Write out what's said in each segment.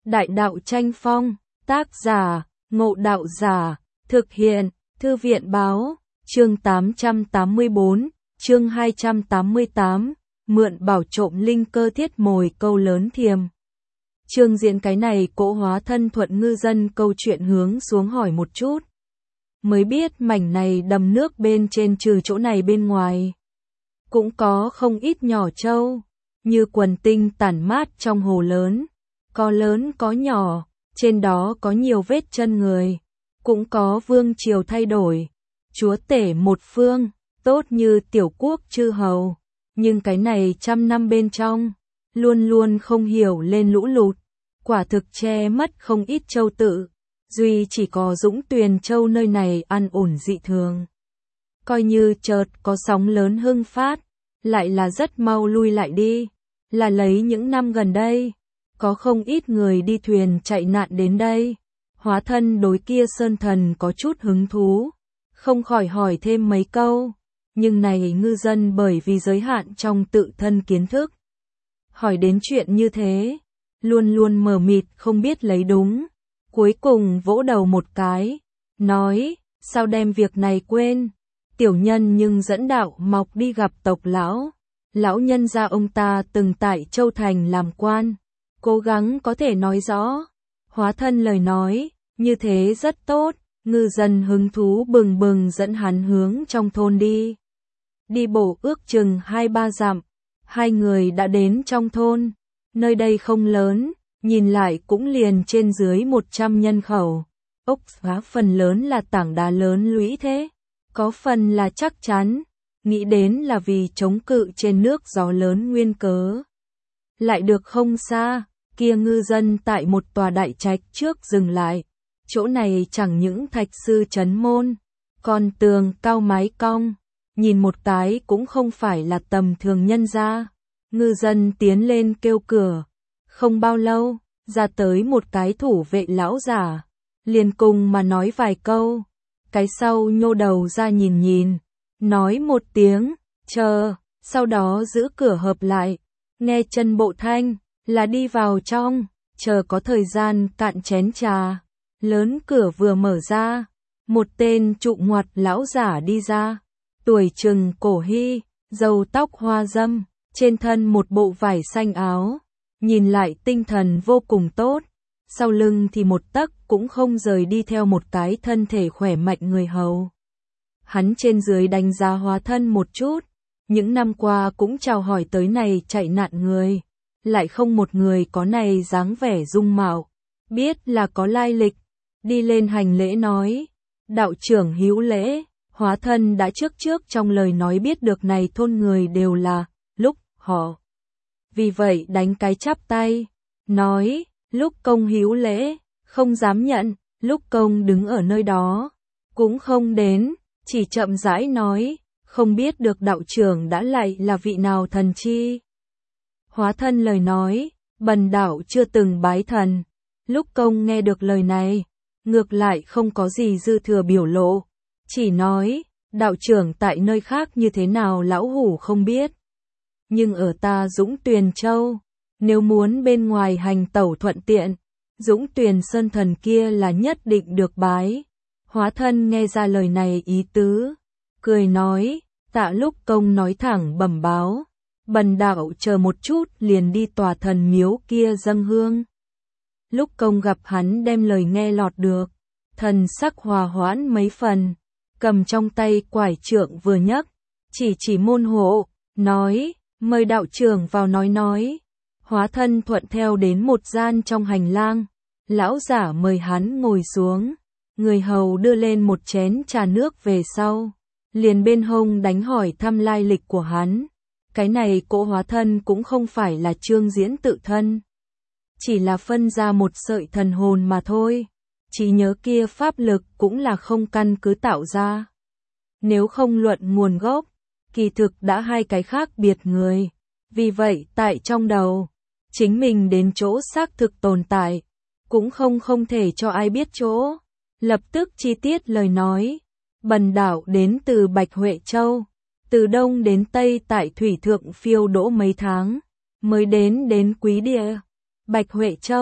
Đại đạo tranh phong, tác giả, Ngộ Đạo Giả, thực hiện, Thư viện báo, chương 884, chương 288, mượn bảo trộm linh cơ thiết mồi câu lớn thiềm. Chương diễn cái này cỗ hóa thân thuận ngư dân câu chuyện hướng xuống hỏi một chút. Mới biết mảnh này đầm nước bên trên trừ chỗ này bên ngoài. Cũng có không ít nhỏ trâu, như quần tinh tản mát trong hồ lớn. Có lớn có nhỏ, trên đó có nhiều vết chân người. Cũng có vương triều thay đổi. Chúa tể một phương, tốt như tiểu quốc chư hầu. Nhưng cái này trăm năm bên trong, luôn luôn không hiểu lên lũ lụt. Quả thực che mất không ít châu tự. Duy chỉ có Dũng Tuyền Châu nơi này an ổn dị thường. Coi như chợt có sóng lớn hưng phát, lại là rất mau lui lại đi. Là lấy những năm gần đây, có không ít người đi thuyền chạy nạn đến đây. Hóa thân đối kia sơn thần có chút hứng thú, không khỏi hỏi thêm mấy câu. Nhưng này ngư dân bởi vì giới hạn trong tự thân kiến thức. Hỏi đến chuyện như thế, luôn luôn mờ mịt không biết lấy đúng. Cuối cùng vỗ đầu một cái, nói, sao đem việc này quên. Tiểu nhân nhưng dẫn đạo mọc đi gặp tộc lão. Lão nhân gia ông ta từng tại Châu Thành làm quan, cố gắng có thể nói rõ. Hóa thân lời nói, như thế rất tốt. Ngư dân hứng thú bừng bừng dẫn hắn hướng trong thôn đi. Đi bộ ước chừng 2-3 dặm, hai người đã đến trong thôn. Nơi đây không lớn, nhìn lại cũng liền trên dưới 100 nhân khẩu. Ốc xá phần lớn là tảng đá lớn lũy thế, có phần là chắc chắn, nghĩ đến là vì chống cự trên nước gió lớn nguyên cớ. Lại được không xa, kia ngư dân tại một tòa đại trạch trước dừng lại. Chỗ này chẳng những thạch sư trấn môn, còn tường cao mái cong, nhìn một cái cũng không phải là tầm thường nhân gia. Ngư dân tiến lên kêu cửa, không bao lâu, ra tới một cái thủ vệ lão giả, liền cùng mà nói vài câu. Cái sau nhô đầu ra nhìn nhìn, nói một tiếng, chờ, sau đó giữ cửa hợp lại, nghe chân bộ thanh, là đi vào trong, chờ có thời gian cạn chén trà. Lớn cửa vừa mở ra, một tên trụ ngoặt lão giả đi ra, tuổi chừng cổ hy, râu tóc hoa dâm, trên thân một bộ vải xanh áo, nhìn lại tinh thần vô cùng tốt, sau lưng thì một tấc cũng không rời đi theo một cái thân thể khỏe mạnh người hầu. Hắn trên dưới đánh giá hóa thân một chút, những năm qua cũng chào hỏi tới này chạy nạn người, lại không một người có này dáng vẻ dung mạo, biết là có lai lịch. Đi lên hành lễ nói, đạo trưởng hữu lễ. Hóa thân đã trước trong lời nói biết được này thôn người đều là lúc họ. Vì vậy đánh cái chắp tay, nói, lúc công hữu lễ, không dám nhận. Lúc công đứng ở nơi đó, cũng không đến, chỉ chậm rãi nói, không biết được đạo trưởng đã lại là vị nào thần chi. Hóa thân lời nói, bần đạo chưa từng bái thần. Lúc công nghe được lời này, ngược lại không có gì dư thừa biểu lộ, chỉ nói, đạo trưởng tại nơi khác như thế nào lão hủ không biết. Nhưng ở ta Dũng Tuyền Châu, nếu muốn bên ngoài hành tẩu thuận tiện, Dũng Tuyền Sơn thần kia là nhất định được bái. Hóa thân nghe ra lời này ý tứ, cười nói, tạ lúc công nói thẳng bẩm báo, bần đạo chờ một chút liền đi tòa thần miếu kia dâng hương. Lúc công gặp hắn đem lời nghe lọt được, thần sắc hòa hoãn mấy phần, cầm trong tay quải trượng vừa nhấc, chỉ môn hộ, nói, mời đạo trưởng vào nói. Hóa thân thuận theo đến một gian trong hành lang, lão giả mời hắn ngồi xuống, người hầu đưa lên một chén trà nước về sau, liền bên hông đánh hỏi thăm lai lịch của hắn. Cái này cỗ hóa thân cũng không phải là Trương Diễn tự thân, chỉ là phân ra một sợi thần hồn mà thôi. Trí nhớ kia pháp lực cũng là không căn cứ tạo ra. Nếu không luận nguồn gốc, kỳ thực đã hai cái khác biệt người. Vì vậy tại trong đầu, chính mình đến chỗ xác thực tồn tại, cũng không thể cho ai biết chỗ. Lập tức chi tiết lời nói, bần đạo đến từ Bạch Huệ Châu, từ đông đến tây tại thủy thượng phiêu đỗ mấy tháng, mới đến Quý Địa. Bạch Huệ Châu,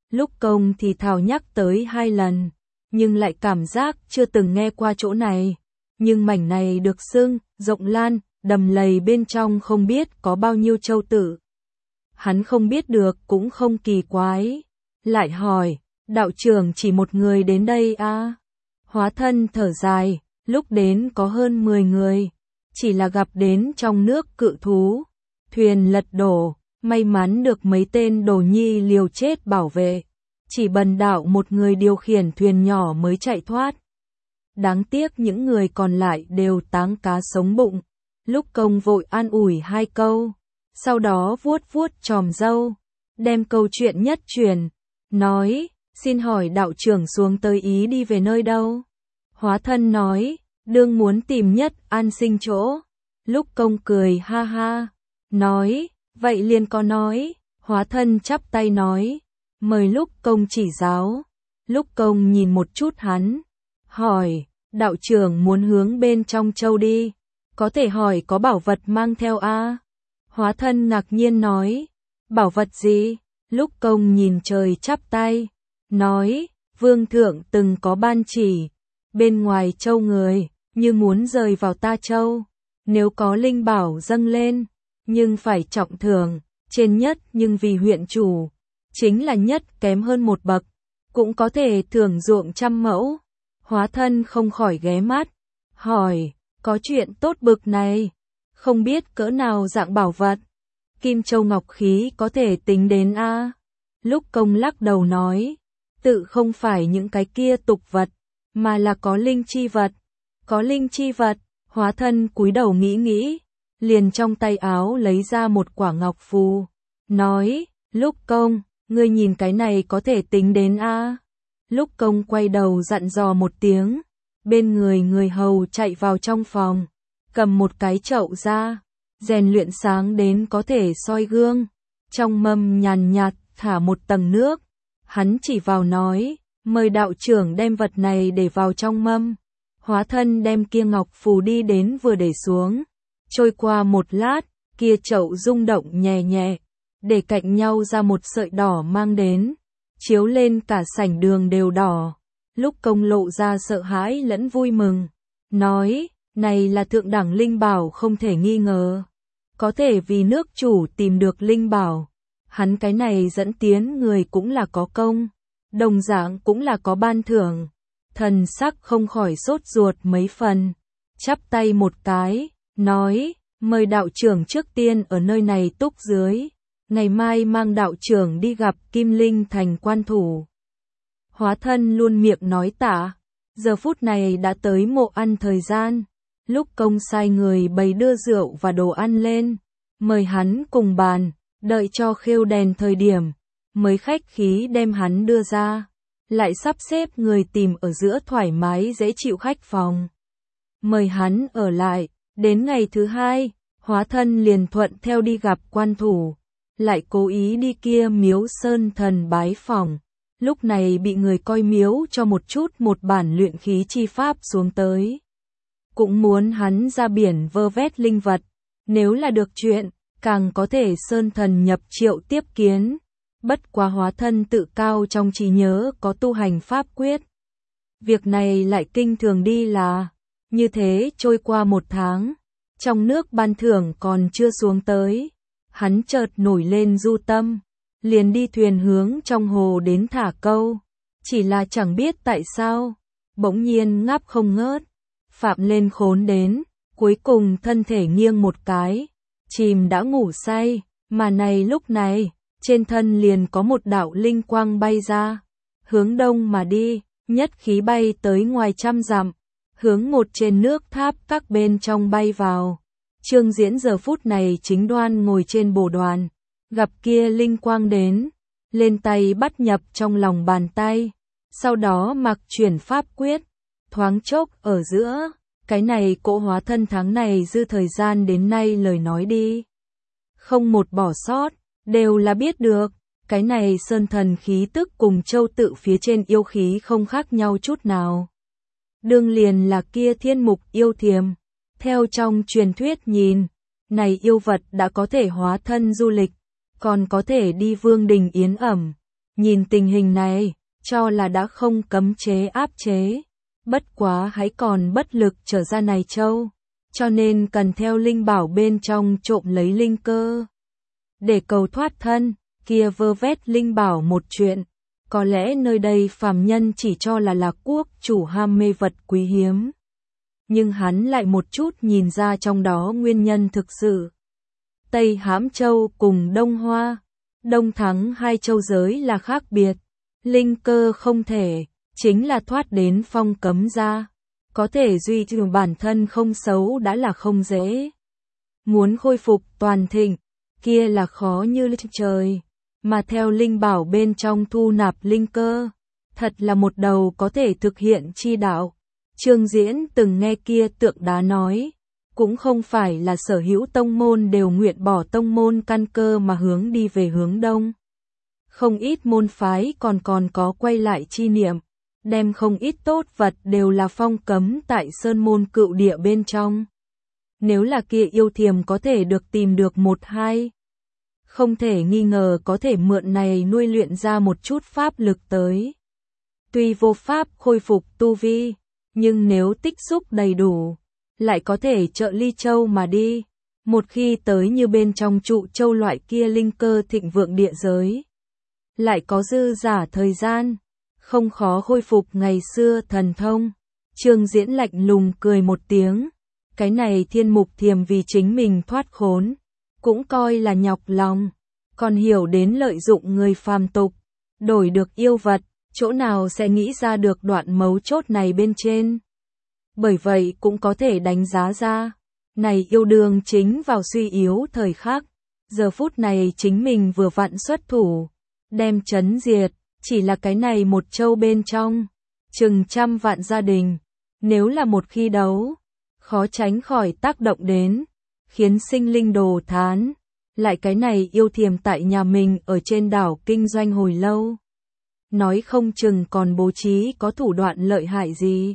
Lúc Công thì thào nhắc tới 2 lần, nhưng lại cảm giác chưa từng nghe qua chỗ này. Nhưng mảnh này được xưng, rộng lan, đầm lầy bên trong không biết có bao nhiêu châu tử. Hắn không biết được cũng không kỳ quái. Lại hỏi, đạo trưởng chỉ một người đến đây à? Hóa thân thở dài, lúc đến có hơn 10 người. Chỉ là gặp đến trong nước cự thú. Thuyền lật đổ, may mắn được mấy tên đồ nhi liều chết bảo vệ. Chỉ bần đạo một người điều khiển thuyền nhỏ mới chạy thoát. Đáng tiếc những người còn lại đều táng cá sống bụng. Lúc Công vội an ủi 2 câu, sau đó vuốt vuốt chòm râu, đem câu chuyện nhất truyền, nói, xin hỏi đạo trưởng xuống tới ý đi về nơi đâu? Hóa thân nói, đương muốn tìm Nhất An sinh chỗ. Lúc Công cười ha ha, nói, vậy liền có nói. Hóa thân chắp tay nói, mời Lúc Công chỉ giáo. Lúc Công nhìn một chút hắn, hỏi, đạo trưởng muốn hướng bên trong châu đi, có thể hỏi có bảo vật mang theo à? Hóa thân ngạc nhiên nói, bảo vật gì? Lúc Công nhìn trời chắp tay, nói, vương thượng từng có ban chỉ, bên ngoài châu người, như muốn rời vào ta châu, nếu có linh bảo dâng lên, nhưng phải trọng thưởng, trên nhất nhưng vì huyện chủ, chính là nhất kém hơn một bậc, cũng có thể thưởng ruộng 100 mẫu. Hóa thân không khỏi ghé mắt, hỏi, có chuyện tốt bực này, không biết cỡ nào dạng bảo vật, kim châu ngọc khí có thể tính đến a? Lúc Công lắc đầu nói, tự không phải những cái kia tục vật, mà là có linh chi vật. Có linh chi vật, hóa thân cúi đầu nghĩ, liền trong tay áo lấy ra một quả ngọc phù, nói, Lúc Công, ngươi nhìn cái này có thể tính đến a? Lúc Công quay đầu dặn dò một tiếng, bên người hầu chạy vào trong phòng, cầm một cái chậu ra, rèn luyện sáng đến có thể soi gương, trong mâm nhàn nhạt thả một tầng nước, hắn chỉ vào nói, mời đạo trưởng đem vật này để vào trong mâm. Hóa thân đem kia ngọc phù đi đến vừa để xuống, trôi qua một lát, kia chậu rung động nhẹ nhẹ, để cạnh nhau ra một sợi đỏ mang đến, chiếu lên cả sảnh đường đều đỏ. Lúc Công lộ ra sợ hãi lẫn vui mừng, nói, này là thượng đẳng linh bảo không thể nghi ngờ, có thể vì nước chủ tìm được linh bảo, hắn cái này dẫn tiến người cũng là có công, đồng dạng cũng là có ban thưởng. Thần sắc không khỏi sốt ruột mấy phần, chắp tay một cái, nói, mời đạo trưởng trước tiên ở nơi này túc dưới, ngày mai mang đạo trưởng đi gặp Kim Linh thành quan thủ. Hóa thân luôn miệng nói tạ, giờ phút này đã tới mộ ăn thời gian, Lúc Công sai người bày đưa rượu và đồ ăn lên, mời hắn cùng bàn, đợi cho khêu đèn thời điểm, mới khách khí đem hắn đưa ra, lại sắp xếp người tìm ở giữa thoải mái dễ chịu khách phòng. Mời hắn ở lại, đến ngày thứ 2, hóa thân liền thuận theo đi gặp quan thủ, lại cố ý đi kia miếu sơn thần bái phỏng. Lúc này bị người coi miếu cho một chút một bản luyện khí chi pháp xuống tới. Cũng muốn hắn ra biển vơ vét linh vật, nếu là được chuyện, càng có thể sơn thần nhập triệu tiếp kiến. Bất quá hóa thân tự cao trong trí nhớ có tu hành pháp quyết. Việc này lại kinh thường đi là, như thế trôi qua 1 tháng, trong nước ban thưởng còn chưa xuống tới. Hắn chợt nổi lên du tâm, liền đi thuyền hướng trong hồ đến thả câu, chỉ là chẳng biết tại sao, bỗng nhiên ngáp không ngớt, phạm lên khốn đến, cuối cùng thân thể nghiêng một cái, chìm đã ngủ say, mà này lúc này, trên thân liền có một đạo linh quang bay ra, hướng đông mà đi, nhất khí bay tới ngoài 100 dặm, hướng một trên nước tháp các bên trong bay vào. Trương Diễn giờ phút này chính đoan ngồi trên bồ đoàn, gặp kia linh quang đến, lên tay bắt nhập trong lòng bàn tay, sau đó mặc chuyển pháp quyết, thoáng chốc ở giữa, cái này cỗ hóa thân tháng này dư thời gian đến nay lời nói đi. Không một bỏ sót, đều là biết được, cái này sơn thần khí tức cùng châu tự phía trên yêu khí không khác nhau chút nào. Đương liền là kia thiên mục yêu thiềm. Theo trong truyền thuyết nhìn, này yêu vật đã có thể hóa thân du lịch, còn có thể đi vương đình yến ẩm, Nhìn tình hình này, cho là đã không cấm chế áp chế. Bất quá hãy còn bất lực trở ra này châu, cho nên cần theo linh bảo bên trong trộm lấy linh cơ. Để cầu thoát thân, kia vơ vét linh bảo một chuyện, có lẽ nơi đây phàm nhân chỉ cho là Lạc Quốc chủ ham mê vật quý hiếm. Nhưng hắn lại một chút nhìn ra trong đó nguyên nhân thực sự. Tây Hãm Châu cùng Đông Hoa, Đông Thắng hai châu giới là khác biệt. Linh cơ không thể, chính là thoát đến phong cấm ra. Có thể duy trì bản thân không xấu đã là không dễ. Muốn khôi phục toàn thịnh, kia là khó như trời. Mà theo linh bảo bên trong thu nạp linh cơ, thật là một đầu có thể thực hiện chi đạo. Trương Diễn từng nghe kia tượng đá nói, cũng không phải là sở hữu tông môn đều nguyện bỏ tông môn căn cơ mà hướng đi về hướng đông. Không ít môn phái còn có quay lại chi niệm, đem không ít tốt vật đều là phong cấm tại sơn môn cựu địa bên trong. Nếu là kia yêu thiềm có thể được tìm được một hai, không thể nghi ngờ có thể mượn này nuôi luyện ra một chút pháp lực tới. Tuy vô pháp khôi phục tu vi, nhưng nếu tích xúc đầy đủ, lại có thể trợ ly châu mà đi. Một khi tới như bên trong trụ châu loại kia linh cơ thịnh vượng địa giới, lại có dư giả thời gian, không khó khôi phục ngày xưa thần thông. Trương Diễn lạnh lùng cười một tiếng, cái này thiên mục thiềm vì chính mình thoát khốn, cũng coi là nhọc lòng, còn hiểu đến lợi dụng người phàm tục, đổi được yêu vật, chỗ nào sẽ nghĩ ra được đoạn mấu chốt này bên trên. Bởi vậy cũng có thể đánh giá ra, này yêu đương chính vào suy yếu thời khắc, giờ phút này chính mình vừa vặn xuất thủ, đem chấn diệt, chỉ là cái này một châu bên trong, chừng trăm vạn gia đình, nếu là một khi đấu, khó tránh khỏi tác động đến, khiến sinh linh đồ thán, lại cái này yêu thiềm tại nhà mình ở trên đảo kinh doanh hồi lâu. Nói không chừng còn bố trí có thủ đoạn lợi hại gì.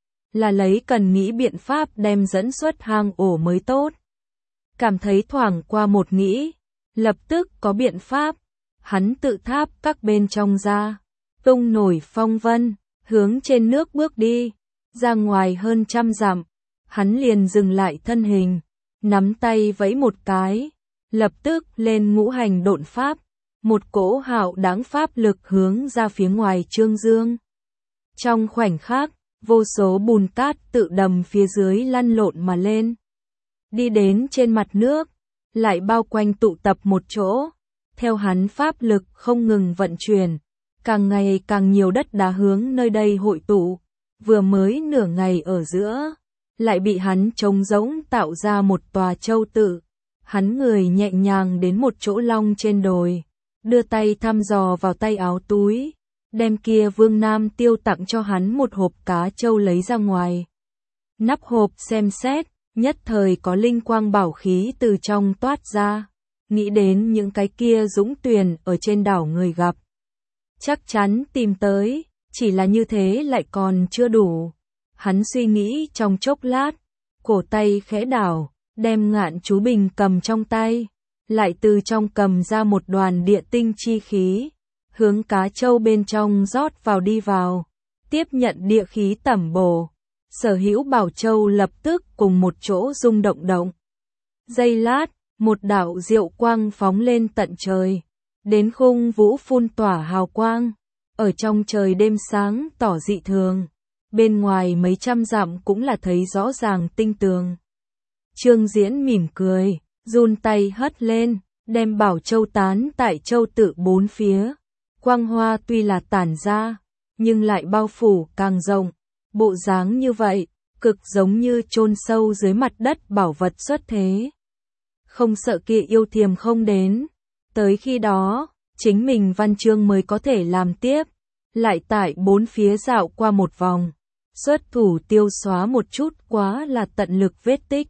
Là lấy cần nghĩ biện pháp đem dẫn xuất hang ổ mới tốt. Cảm thấy thoảng qua một nghĩ, lập tức có biện pháp, hắn tự tháp các bên trong ra, tung nổi phong vân, hướng trên nước bước đi, ra ngoài hơn 100 dặm, hắn liền dừng lại thân hình, nắm tay vẫy một cái, lập tức lên ngũ hành độn pháp, một cỗ hạo đáng pháp lực hướng ra phía ngoài Trương Dương. Trong khoảnh khắc, vô số bùn cát tự đầm phía dưới lăn lộn mà lên. Đi đến trên mặt nước, lại bao quanh tụ tập một chỗ. Theo hắn pháp lực không ngừng vận chuyển, càng ngày càng nhiều đất đá hướng nơi đây hội tụ. Vừa mới nửa ngày ở giữa, lại bị hắn trống rỗng tạo ra một tòa châu tự. Hắn người nhẹ nhàng đến một chỗ long trên đồi, đưa tay thăm dò vào tay áo túi, đem kia Vương Nam Tiêu tặng cho hắn một hộp cá trâu lấy ra ngoài. Nắp hộp xem xét, nhất thời có linh quang bảo khí từ trong toát ra, nghĩ đến những cái kia dũng tuyền ở trên đảo người gặp. Chắc chắn tìm tới, chỉ là như thế lại còn chưa đủ. Hắn suy nghĩ trong chốc lát, cổ tay khẽ đảo, đem Ngạn Chú Bình cầm trong tay, lại từ trong cầm ra một đoàn địa tinh chi khí, hướng cá trâu bên trong rót vào đi vào, tiếp nhận địa khí tẩm bổ. Sở hữu bảo châu lập tức cùng một chỗ rung động động. Giây lát, một đạo diệu quang phóng lên tận trời, đến khung vũ phun tỏa hào quang, ở trong trời đêm sáng tỏ dị thường, bên ngoài mấy trăm dặm cũng là thấy rõ ràng tinh tường. Trương Diễn mỉm cười, run tay hất lên, đem bảo châu tán tại châu tự bốn phía. Quang hoa tuy là tản ra, nhưng lại bao phủ càng rộng. Bộ dáng như vậy, cực giống như chôn sâu dưới mặt đất bảo vật xuất thế. Không sợ kia yêu thiềm không đến. Tới khi đó, chính mình văn chương mới có thể làm tiếp. Lại tại bốn phía dạo qua một vòng. Xuất thủ tiêu xóa một chút quá là tận lực vết tích.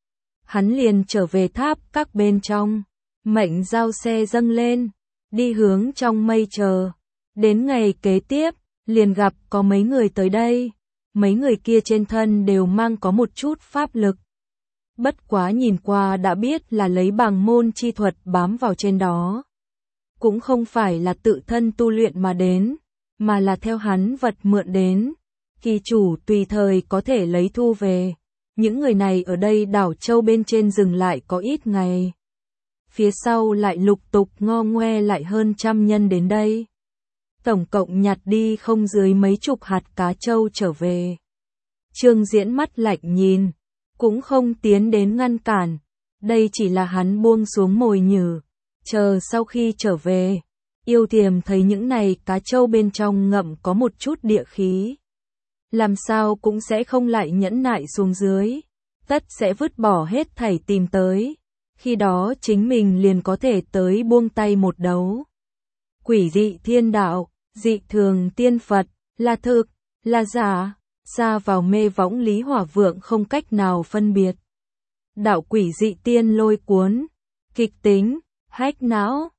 Hắn liền trở về tháp các bên trong. Mệnh giao xe dâng lên. Đi hướng trong mây chờ. Đến ngày kế tiếp, liền gặp có mấy người tới đây. Mấy người kia trên thân đều mang có một chút pháp lực. Bất quá nhìn qua đã biết là lấy bằng môn chi thuật bám vào trên đó. cũng không phải là tự thân tu luyện mà đến, mà là theo hắn vật mượn đến. Kỳ chủ tùy thời có thể lấy thu về. Những người này ở đây đảo châu bên trên dừng lại có ít ngày. Phía sau lại lục tục ngo ngoe lại hơn 100 nhân đến đây. Tổng cộng nhặt đi không dưới mấy chục hạt cá trâu trở về. Trương Diễn mắt lạnh nhìn, cũng không tiến đến ngăn cản. Đây chỉ là hắn buông xuống mồi nhử. Chờ sau khi trở về, Yêu Thiềm thấy những này cá trâu bên trong ngậm có một chút địa khí. Làm sao cũng sẽ không lại nhẫn nại xuống dưới. Tất sẽ vứt bỏ hết thảy tìm tới. Khi đó chính mình liền có thể tới buông tay một đấu. Quỷ dị thiên đạo, dị thường tiên Phật, là thực, là giả, xa vào mê võng Lý Hỏa Vượng không cách nào phân biệt. Đạo quỷ dị tiên lôi cuốn, kịch tính, hách não,